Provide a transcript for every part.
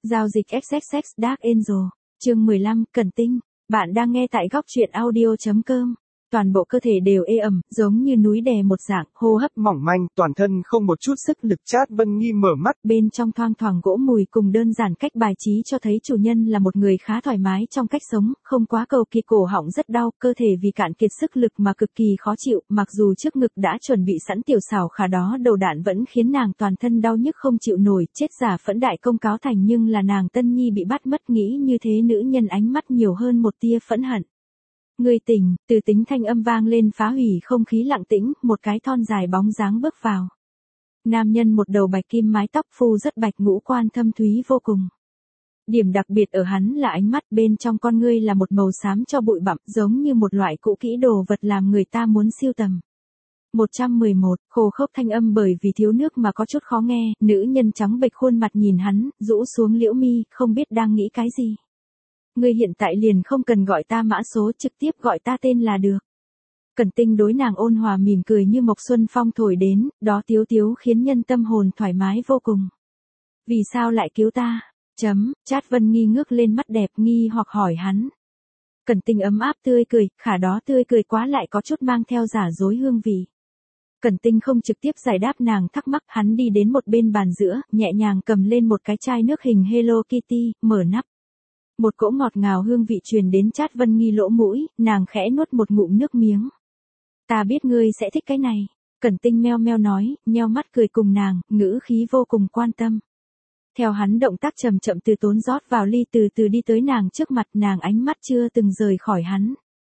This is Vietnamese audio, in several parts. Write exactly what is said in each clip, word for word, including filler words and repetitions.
Giao dịch ích ích ích Dark Angel, chương mười lăm, Cẩn Tinh, bạn đang nghe tại góc truyện audio chấm com. Toàn bộ cơ thể đều ê ẩm, giống như núi đè một dạng, hô hấp mỏng manh, toàn thân không một chút sức lực. Trát Vân Nghi mở mắt. Bên trong thoang thoảng gỗ mùi cùng đơn giản cách bài trí cho thấy chủ nhân là một người khá thoải mái trong cách sống, không quá cầu kỳ, cổ họng rất đau, cơ thể vì cạn kiệt sức lực mà cực kỳ khó chịu, mặc dù trước ngực đã chuẩn bị sẵn tiểu xảo khả đó đầu đạn vẫn khiến nàng toàn thân đau nhức không chịu nổi, chết giả phẫn đại công cáo thành nhưng là nàng Tân Nhi bị bắt mất, nghĩ như thế nữ nhân ánh mắt nhiều hơn một tia phẫn hận. Người tỉnh, từ tính thanh âm vang lên phá hủy không khí lặng tĩnh, một cái thon dài bóng dáng bước vào. Nam nhân một đầu bạch kim mái tóc phu rất bạch, ngũ quan thâm thúy vô cùng. Điểm đặc biệt ở hắn là ánh mắt, bên trong con ngươi là một màu xám cho bụi bặm, giống như một loại cũ kỹ đồ vật làm người ta muốn siêu tầm. một trăm mười một, khô khốc thanh âm bởi vì thiếu nước mà có chút khó nghe, nữ nhân trắng bệch khuôn mặt nhìn hắn, rũ xuống liễu mi, không biết đang nghĩ cái gì. Ngươi hiện tại liền không cần gọi ta mã số, trực tiếp gọi ta tên là được. Cẩn Tinh đối nàng ôn hòa mỉm cười như mộc xuân phong thổi đến, đó tiếu tiếu khiến nhân tâm hồn thoải mái vô cùng. Vì sao lại cứu ta? Chấm, Trát Vân Nghi ngước lên mắt đẹp nghi hoặc hỏi hắn. Cẩn Tinh ấm áp tươi cười, khả đó tươi cười quá lại có chút mang theo giả dối hương vị. Cẩn Tinh không trực tiếp giải đáp nàng thắc mắc, hắn đi đến một bên bàn giữa, nhẹ nhàng cầm lên một cái chai nước hình Hello Kitty, mở nắp. Một cỗ ngọt ngào hương vị truyền đến Trát Vân Nghi lỗ mũi, nàng khẽ nuốt một ngụm nước miếng. Ta biết ngươi sẽ thích cái này. Cẩn Tinh meo meo nói, nheo mắt cười cùng nàng, ngữ khí vô cùng quan tâm. Theo hắn động tác chậm chậm từ tốn rót vào ly, từ từ đi tới nàng trước mặt, nàng ánh mắt chưa từng rời khỏi hắn.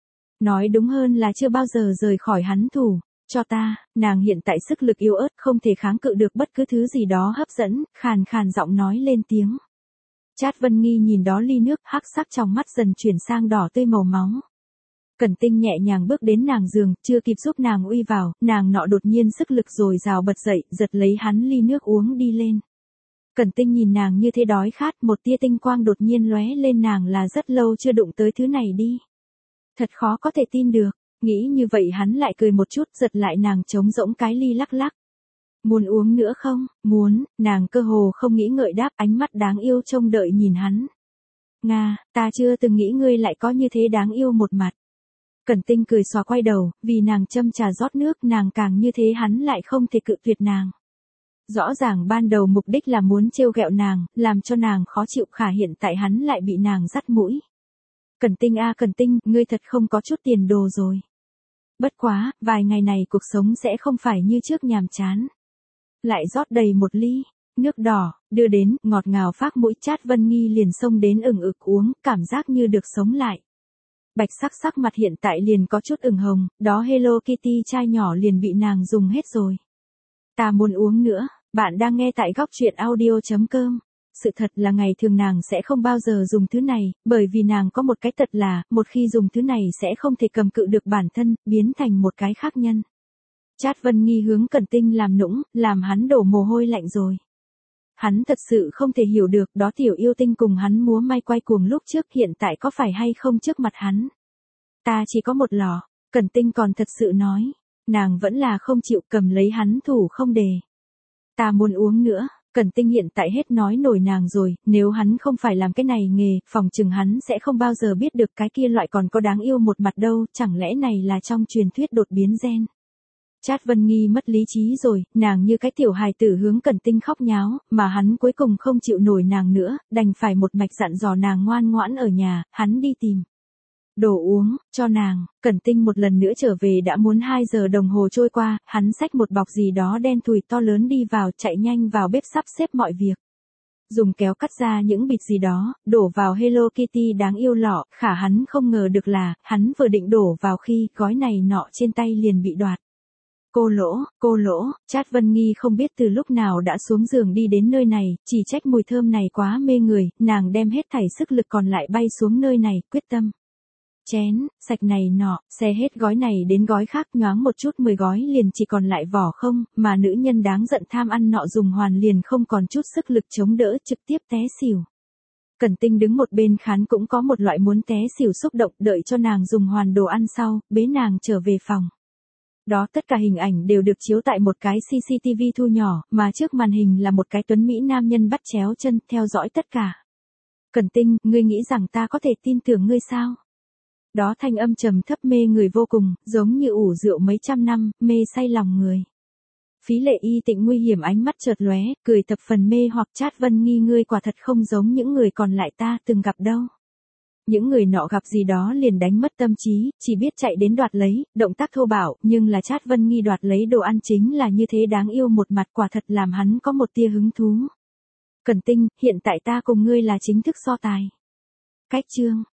Nói đúng hơn là chưa bao giờ rời khỏi hắn thủ. Cho ta, nàng hiện tại sức lực yếu ớt không thể kháng cự được bất cứ thứ gì đó hấp dẫn, khàn khàn giọng nói lên tiếng. Trát Vân Nghi nhìn đó ly nước, hắc sắc trong mắt dần chuyển sang đỏ tươi màu máu. Cẩn Tinh nhẹ nhàng bước đến nàng giường, chưa kịp giúp nàng uy vào, nàng nọ đột nhiên sức lực dồi dào bật dậy, giật lấy hắn ly nước uống đi lên. Cẩn Tinh nhìn nàng như thế đói khát, một tia tinh quang đột nhiên lóe lên, nàng là rất lâu chưa đụng tới thứ này đi. Thật khó có thể tin được, nghĩ như vậy hắn lại cười một chút, giật lại nàng trống rỗng cái ly lắc lắc. Muốn uống nữa không? Muốn, nàng cơ hồ không nghĩ ngợi đáp, ánh mắt đáng yêu trông đợi nhìn hắn. Nga, ta chưa từng nghĩ ngươi lại có như thế đáng yêu một mặt. Cẩn Tinh cười xòa quay đầu, vì nàng châm trà rót nước, nàng càng như thế hắn lại không thể cự tuyệt nàng. Rõ ràng ban đầu mục đích là muốn trêu ghẹo nàng, làm cho nàng khó chịu, khả hiện tại hắn lại bị nàng dắt mũi. Cẩn Tinh a Cẩn Tinh, ngươi thật không có chút tiền đồ rồi. Bất quá, vài ngày này cuộc sống sẽ không phải như trước nhàm chán. Lại rót đầy một ly, nước đỏ, đưa đến, ngọt ngào phác mũi. Trát Vân Nghi liền xông đến ửng ực uống, cảm giác như được sống lại. Bạch sắc sắc mặt hiện tại liền có chút ửng hồng, đó Hello Kitty chai nhỏ liền bị nàng dùng hết rồi. Ta muốn uống nữa, bạn đang nghe tại góc truyện audio chấm com. Sự thật là ngày thường nàng sẽ không bao giờ dùng thứ này, bởi vì nàng có một cái tật là, một khi dùng thứ này sẽ không thể cầm cự được bản thân, biến thành một cái khác nhân. Trát Vân Nghi hướng Cẩn Tinh làm nũng, làm hắn đổ mồ hôi lạnh rồi. Hắn thật sự không thể hiểu được, đó tiểu yêu tinh cùng hắn múa may quay cuồng lúc trước hiện tại có phải hay không trước mặt hắn. Ta chỉ có một lọ, Cẩn Tinh còn thật sự nói. Nàng vẫn là không chịu, cầm lấy hắn thủ không đề. Ta muốn uống nữa. Cẩn Tinh hiện tại hết nói nổi nàng rồi, nếu hắn không phải làm cái này nghề, phòng chừng hắn sẽ không bao giờ biết được cái kia loại còn có đáng yêu một mặt đâu, chẳng lẽ này là trong truyền thuyết đột biến gen. Trát Vân Nghi mất lý trí rồi, nàng như cái tiểu hài tử hướng Cẩn Tinh khóc nháo, mà hắn cuối cùng không chịu nổi nàng nữa, đành phải một mạch dặn dò nàng ngoan ngoãn ở nhà, hắn đi tìm đồ uống, cho nàng. Cẩn Tinh một lần nữa trở về đã muốn hai giờ đồng hồ trôi qua, hắn xách một bọc gì đó đen thùi to lớn đi vào, chạy nhanh vào bếp sắp xếp mọi việc. Dùng kéo cắt ra những bịt gì đó, đổ vào Hello Kitty đáng yêu lọ, khả hắn không ngờ được là, hắn vừa định đổ vào khi gói này nọ trên tay liền bị đoạt. Cô lỗ, cô lỗ, Trát Vân Nghi không biết từ lúc nào đã xuống giường đi đến nơi này, chỉ trách mùi thơm này quá mê người, nàng đem hết thảy sức lực còn lại bay xuống nơi này, quyết tâm. Chén, sạch này nọ, xe hết gói này đến gói khác, nhoáng một chút mười gói liền chỉ còn lại vỏ không, mà nữ nhân đáng giận tham ăn nọ dùng hoàn liền không còn chút sức lực chống đỡ, trực tiếp té xỉu. Cẩn Tinh đứng một bên khán cũng có một loại muốn té xỉu xúc động, đợi cho nàng dùng hoàn đồ ăn sau, bế nàng trở về phòng. Đó tất cả hình ảnh đều được chiếu tại một cái xê xê tê vê thu nhỏ, mà trước màn hình là một cái tuấn mỹ nam nhân bắt chéo chân, theo dõi tất cả. Cẩn Tinh, ngươi nghĩ rằng ta có thể tin tưởng ngươi sao? Đó thanh âm trầm thấp mê người vô cùng, giống như ủ rượu mấy trăm năm, mê say lòng người. Phí Lệ Y Tịnh nguy hiểm ánh mắt chợt lóe, cười thập phần mê hoặc. Trát Vân Nghi, ngươi quả thật không giống những người còn lại ta từng gặp đâu. Những người nọ gặp gì đó liền đánh mất tâm trí, chỉ biết chạy đến đoạt lấy, động tác thô bạo, nhưng là Trát Vân Nghi đoạt lấy đồ ăn chính là như thế đáng yêu một mặt, quả thật làm hắn có một tia hứng thú. Cẩn Tinh, hiện tại ta cùng ngươi là chính thức so tài. Cách chương